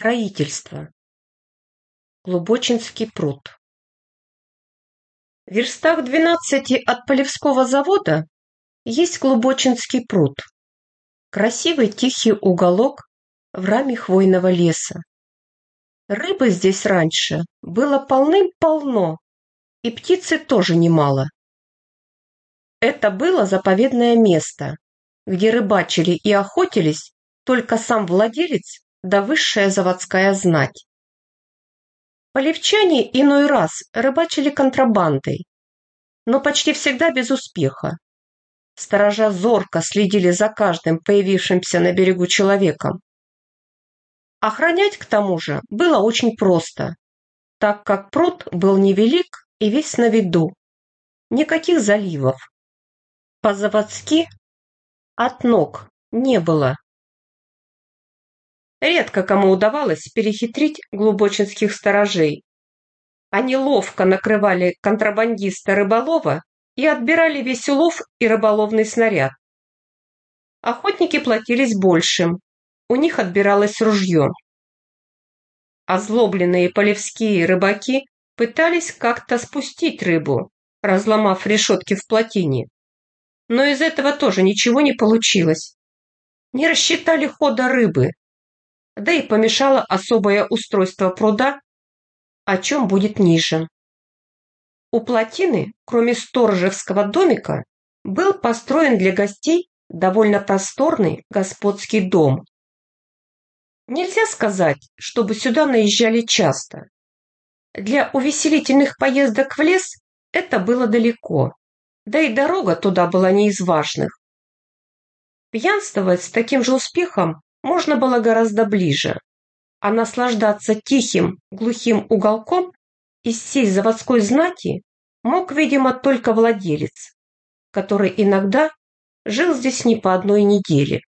Строительство. Глубочинский пруд. В верстах 12 от Полевского завода есть Глубочинский пруд. Красивый тихий уголок в раме хвойного леса. Рыбы здесь раньше было полным-полно, и птицы тоже немало. Это было заповедное место, где рыбачили и охотились только сам владелец да высшая заводская знать. Полевчане иной раз рыбачили контрабандой, но почти всегда без успеха. Сторожа зорко следили за каждым появившимся на берегу человеком. Охранять, к тому же, было очень просто, так как пруд был невелик и весь на виду. Никаких заливов. По-заводски от ног не было. Редко кому удавалось перехитрить глубочинских сторожей. Они ловко накрывали контрабандиста-рыболова и отбирали весь улов и рыболовный снаряд. Охотники платились большим, у них отбиралось ружье. Озлобленные полевские рыбаки пытались как-то спустить рыбу, разломав решетки в плотине. Но из этого тоже ничего не получилось. Не рассчитали хода рыбы, да и помешало особое устройство пруда, о чем будет ниже. У плотины, кроме сторожевского домика, был построен для гостей довольно просторный господский дом. Нельзя сказать, чтобы сюда наезжали часто. Для увеселительных поездок в лес это было далеко, да и дорога туда была не из важных. Пьянствовать с таким же успехом можно было гораздо ближе, а наслаждаться тихим, глухим уголком из всей заводской знати мог, видимо, только владелец, который иногда жил здесь не по одной неделе.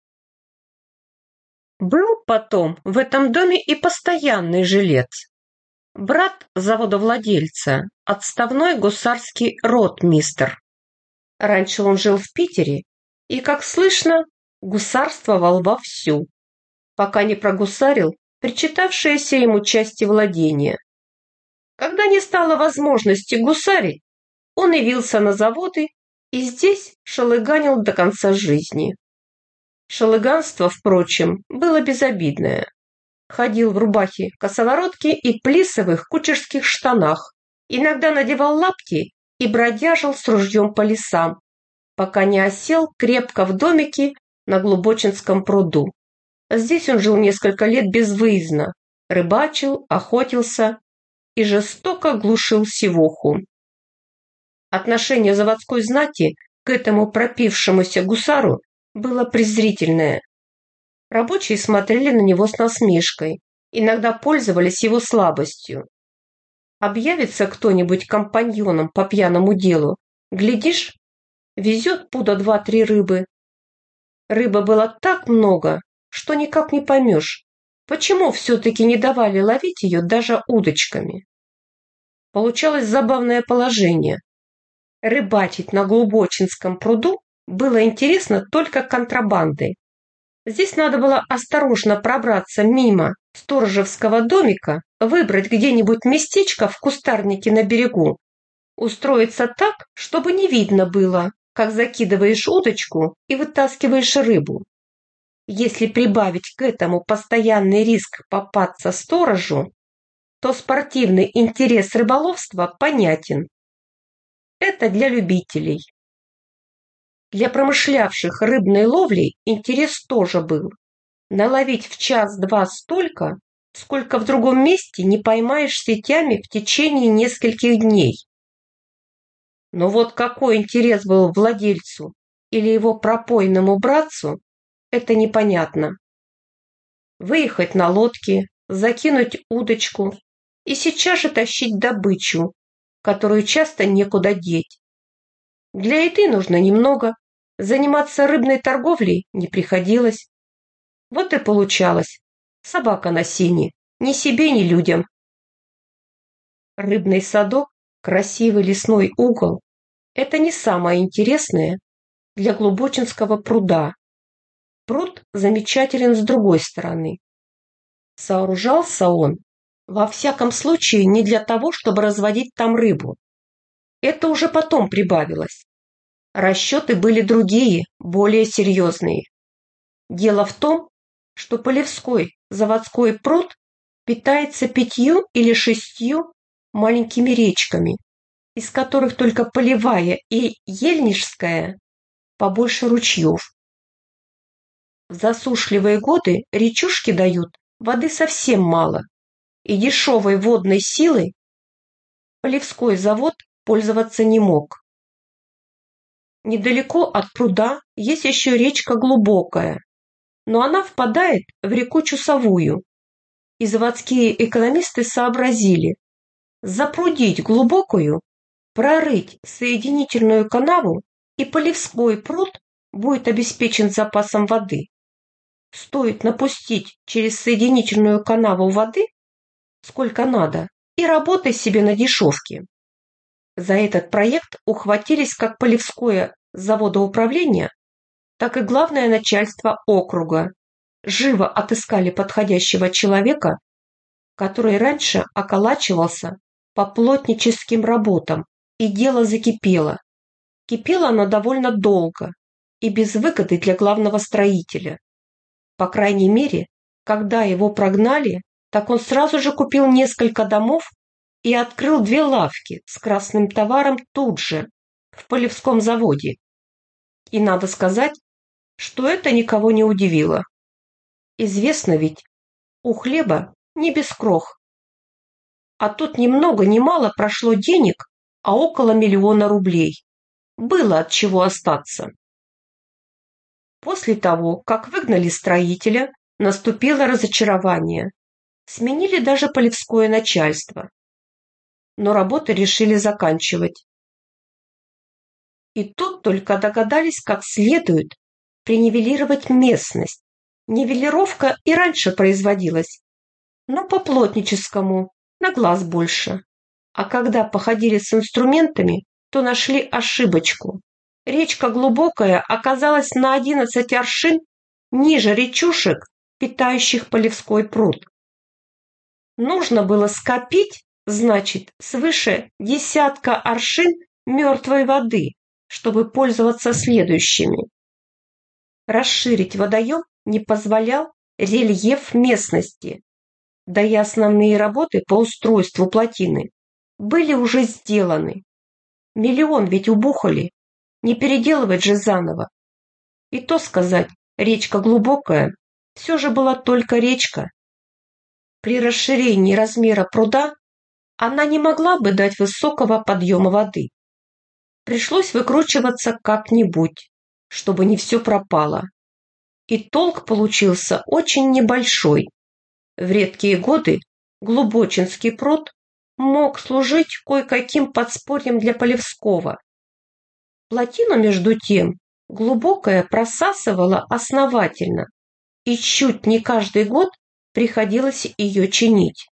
Был потом в этом доме и постоянный жилец, брат заводовладельца, отставной гусарский ротмистр. Раньше он жил в Питере и, как слышно, гусарствовал вовсю, пока не прогусарил причитавшееся ему части владения. Когда не стало возможности гусарить, он явился на заводы и здесь шалыганил до конца жизни. Шалыганство, впрочем, было безобидное. Ходил в рубахе-косоворотке и плисовых кучерских штанах, иногда надевал лапти и бродяжил с ружьем по лесам, пока не осел крепко в домике на Глубочинском пруду. Здесь он жил несколько лет безвыездно, рыбачил, охотился и жестоко глушил сивоху. Отношение заводской знати к этому пропившемуся гусару было презрительное. Рабочие смотрели на него с насмешкой, иногда пользовались его слабостью. Объявится кто-нибудь компаньоном по пьяному делу, глядишь, везет пуда 2-3 рыбы. Рыбы было так много, что никак не поймешь, почему все-таки не давали ловить ее даже удочками. Получалось забавное положение. Рыбачить на Глубочинском пруду было интересно только контрабандой. Здесь надо было осторожно пробраться мимо сторожевского домика, выбрать где-нибудь местечко в кустарнике на берегу, устроиться так, чтобы не видно было, как закидываешь удочку и вытаскиваешь рыбу. Если прибавить к этому постоянный риск попасться сторожу, то спортивный интерес рыболовства понятен. Это для любителей. Для промышлявших рыбной ловлей интерес тоже был. Наловить в час-два столько, сколько в другом месте не поймаешь сетями в течение нескольких дней. Но вот какой интерес был владельцу или его пропойному братцу, это непонятно. Выехать на лодке, закинуть удочку и сейчас же тащить добычу, которую часто некуда деть. Для еды нужно немного, заниматься рыбной торговлей не приходилось. Вот и получалось: собака на сене, ни себе, ни людям. Рыбный садок, красивый лесной угол – это не самое интересное для Глубочинского пруда. Пруд замечателен с другой стороны. Сооружался он, во всяком случае, не для того, чтобы разводить там рыбу. Это уже потом прибавилось. Расчеты были другие, более серьезные. Дело в том, что Полевской заводской пруд питается 5 или 6 маленькими речками, из которых только Полевая и Ельнишская побольше ручьев. В засушливые годы речушки дают воды совсем мало, и дешевой водной силой Полевской завод пользоваться не мог. Недалеко от пруда есть еще речка Глубокая, но она впадает в реку Чусовую, и заводские экономисты сообразили запрудить Глубокую, прорыть соединительную канаву, и Полевской пруд будет обеспечен запасом воды. Стоит напустить через соединительную канаву воды, сколько надо, и работай себе на дешевке. За этот проект ухватились как Полевское заводоуправление, так и главное начальство округа. Живо отыскали подходящего человека, который раньше околачивался по плотническим работам, и дело закипело. Кипело оно довольно долго и без выгоды для главного строителя. По крайней мере, когда его прогнали, так он сразу же купил несколько домов и открыл 2 лавки с красным товаром тут же, в Полевском заводе. И надо сказать, что это никого не удивило. Известно ведь, у хлеба не без крох. А тут ни много ни мало прошло денег, а около 1 000 000 рублей. Было от чего остаться. После того, как выгнали строителя, наступило разочарование. Сменили даже Полевское начальство. Но работы решили заканчивать. И тут только догадались, как следует пронивелировать местность. Нивелировка и раньше производилась, но по плотническому, на глаз больше. А когда походили с инструментами, то нашли ошибочку. Речка Глубокая оказалась на 11 аршин ниже речушек, питающих Полевской пруд. Нужно было скопить, значит, свыше 10 аршин мертвой воды, чтобы пользоваться следующими. Расширить водоем не позволял рельеф местности, да и основные работы по устройству плотины были уже сделаны. 1 000 000 ведь убухали, не переделывать же заново. И то сказать, речка Глубокая все же была только речка. При расширении размера пруда она не могла бы дать высокого подъема воды. Пришлось выкручиваться как-нибудь, чтобы не все пропало. И толк получился очень небольшой. В редкие годы Глубочинский пруд мог служить кое-каким подспорьем для Полевского. Плотину, между тем, Глубокая просасывала основательно, и чуть не каждый год приходилось ее чинить.